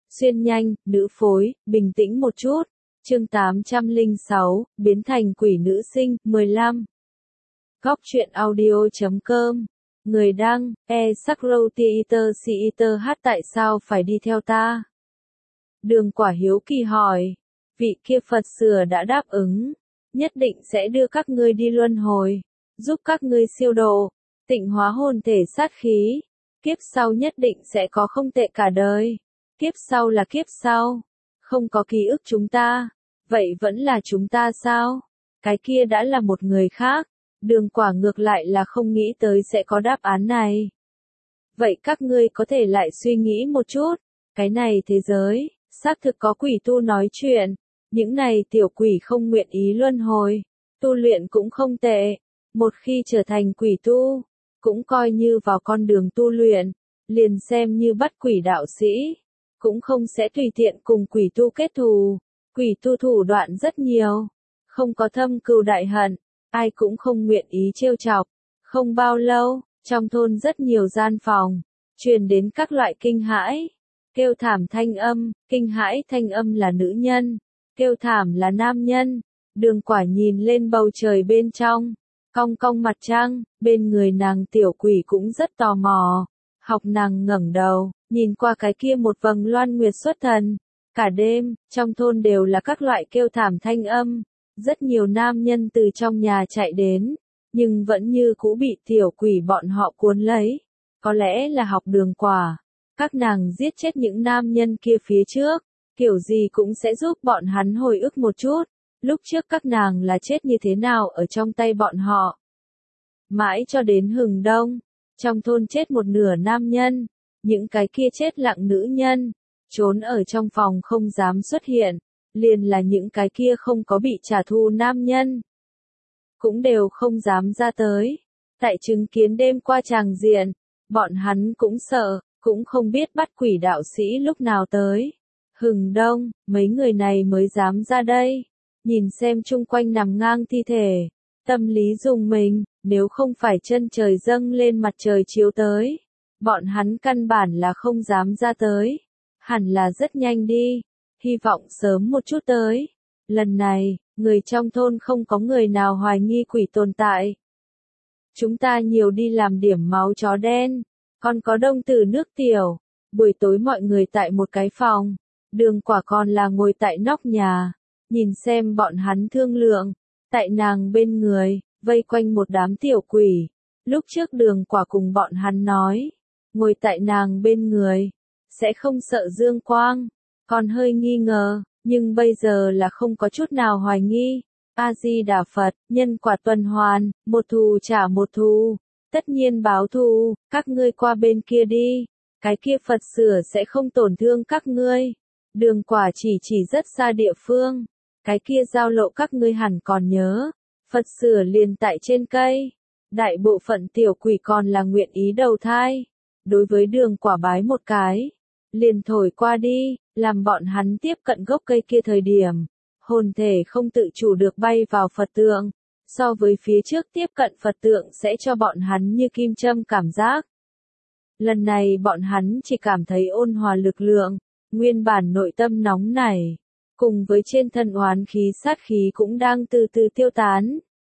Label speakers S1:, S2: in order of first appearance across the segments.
S1: Xuyên nhanh, nữ phối, bình tĩnh một chút. Chương 806, biến thành quỷ nữ sinh, 15. Góc truyện audio.com. Người đăng, Sakrotiiter tại sao phải đi theo ta? Đường Quả hiếu kỳ hỏi. Vị kia Phật sửa đã đáp ứng. Nhất định sẽ đưa các ngươi đi luân hồi. Giúp các ngươi siêu độ. Tịnh hóa hồn thể sát khí. Kiếp sau nhất định sẽ có không tệ cả đời. Kiếp sau là kiếp sau. Không có ký ức chúng ta. Vậy vẫn là chúng ta sao? Cái kia đã là một người khác. Đường Quả ngược lại là không nghĩ tới sẽ có đáp án này. Vậy các ngươi có thể lại suy nghĩ một chút. Cái này thế giới, xác thực có quỷ tu nói chuyện. Những này tiểu quỷ không nguyện ý luân hồi. Tu luyện cũng không tệ. Một khi trở thành quỷ tu, cũng coi như vào con đường tu luyện. Liền xem như bắt quỷ đạo sĩ. Cũng không sẽ tùy tiện cùng quỷ tu kết thù. Quỷ tu thủ đoạn rất nhiều. Không có thâm cừu đại hận. Ai cũng không nguyện ý trêu chọc. Không bao lâu, trong thôn rất nhiều gian phòng, truyền đến các loại kinh hãi. Kêu thảm thanh âm, kinh hãi thanh âm là nữ nhân. Kêu thảm là nam nhân. Đường Quả nhìn lên bầu trời bên trong. Cong cong mặt trăng, bên người nàng tiểu quỷ cũng rất tò mò. Học nàng ngẩng đầu, nhìn qua cái kia một vầng loan nguyệt xuất thần. Cả đêm, trong thôn đều là các loại kêu thảm thanh âm. Rất nhiều nam nhân từ trong nhà chạy đến, nhưng vẫn như cũ bị tiểu quỷ bọn họ cuốn lấy. Có lẽ là học Đường Quả. Các nàng giết chết những nam nhân kia phía trước, kiểu gì cũng sẽ giúp bọn hắn hồi ức một chút. Lúc trước các nàng là chết như thế nào ở trong tay bọn họ. Mãi cho đến hừng đông, trong thôn chết một nửa nam nhân, những cái kia chết lặng nữ nhân, trốn ở trong phòng không dám xuất hiện, liền là những cái kia không có bị trả thù nam nhân. Cũng đều không dám ra tới. Tại chứng kiến đêm qua tràng diện, bọn hắn cũng sợ, cũng không biết bắt quỷ đạo sĩ lúc nào tới. Hừng đông, mấy người này mới dám ra đây. Nhìn xem chung quanh nằm ngang thi thể. Tâm lý dùng mình, nếu không phải chân trời dâng lên mặt trời chiếu tới. Bọn hắn căn bản là không dám ra tới. Hẳn là rất nhanh đi. Hy vọng sớm một chút tới. Lần này, người trong thôn không có người nào hoài nghi quỷ tồn tại. Chúng ta nhiều đi làm điểm máu chó đen. Còn có đông tử nước tiểu. Buổi tối mọi người tại một cái phòng. Đường Quả còn là ngồi tại nóc nhà. Nhìn xem bọn hắn thương lượng. Tại nàng bên người, vây quanh một đám tiểu quỷ. Lúc trước Đường Quả cùng bọn hắn nói. Ngồi tại nàng bên người. Sẽ không sợ dương quang. Còn hơi nghi ngờ, nhưng bây giờ là không có chút nào hoài nghi. A-di-đà Phật, nhân quả tuần hoàn, một thù trả một thù. Tất nhiên báo thù, các ngươi qua bên kia đi. Cái kia Phật sửa sẽ không tổn thương các ngươi. Đường Quả chỉ rất xa địa phương. Cái kia giao lộ các ngươi hẳn còn nhớ. Phật sửa liền tại trên cây. Đại bộ phận tiểu quỷ còn là nguyện ý đầu thai. Đối với Đường Quả bái một cái. Liền thổi qua đi, làm bọn hắn tiếp cận gốc cây kia thời điểm. Hồn thể không tự chủ được bay vào Phật tượng. So với phía trước tiếp cận Phật tượng sẽ cho bọn hắn như kim châm cảm giác. Lần này bọn hắn chỉ cảm thấy ôn hòa lực lượng, nguyên bản nội tâm nóng nảy, cùng với trên thân oán khí sát khí cũng đang từ từ tiêu tán.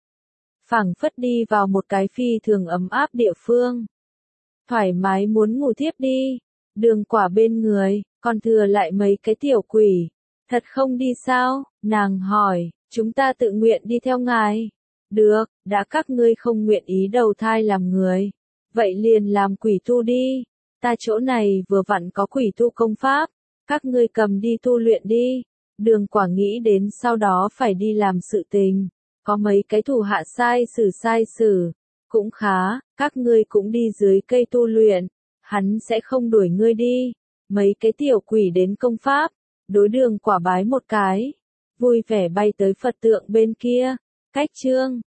S1: Phảng phất đi vào một cái phi thường ấm áp địa phương. Thoải mái muốn ngủ thiếp đi. Đường Quả bên người, còn thừa lại mấy cái tiểu quỷ. Thật không đi sao? Nàng hỏi, chúng ta tự nguyện đi theo ngài. Được, đã các ngươi không nguyện ý đầu thai làm người. Vậy liền làm quỷ tu đi. Ta chỗ này vừa vặn có quỷ tu công pháp. Các ngươi cầm đi tu luyện đi. Đường Quả nghĩ đến sau đó phải đi làm sự tình. Có mấy cái thủ hạ sai xử. Cũng khá, các ngươi cũng đi dưới cây tu luyện. Hắn sẽ không đuổi ngươi đi. Mấy cái tiểu quỷ đến công pháp. Đối Đường Quả bái một cái. Vui vẻ bay tới Phật tượng bên kia. Cách chương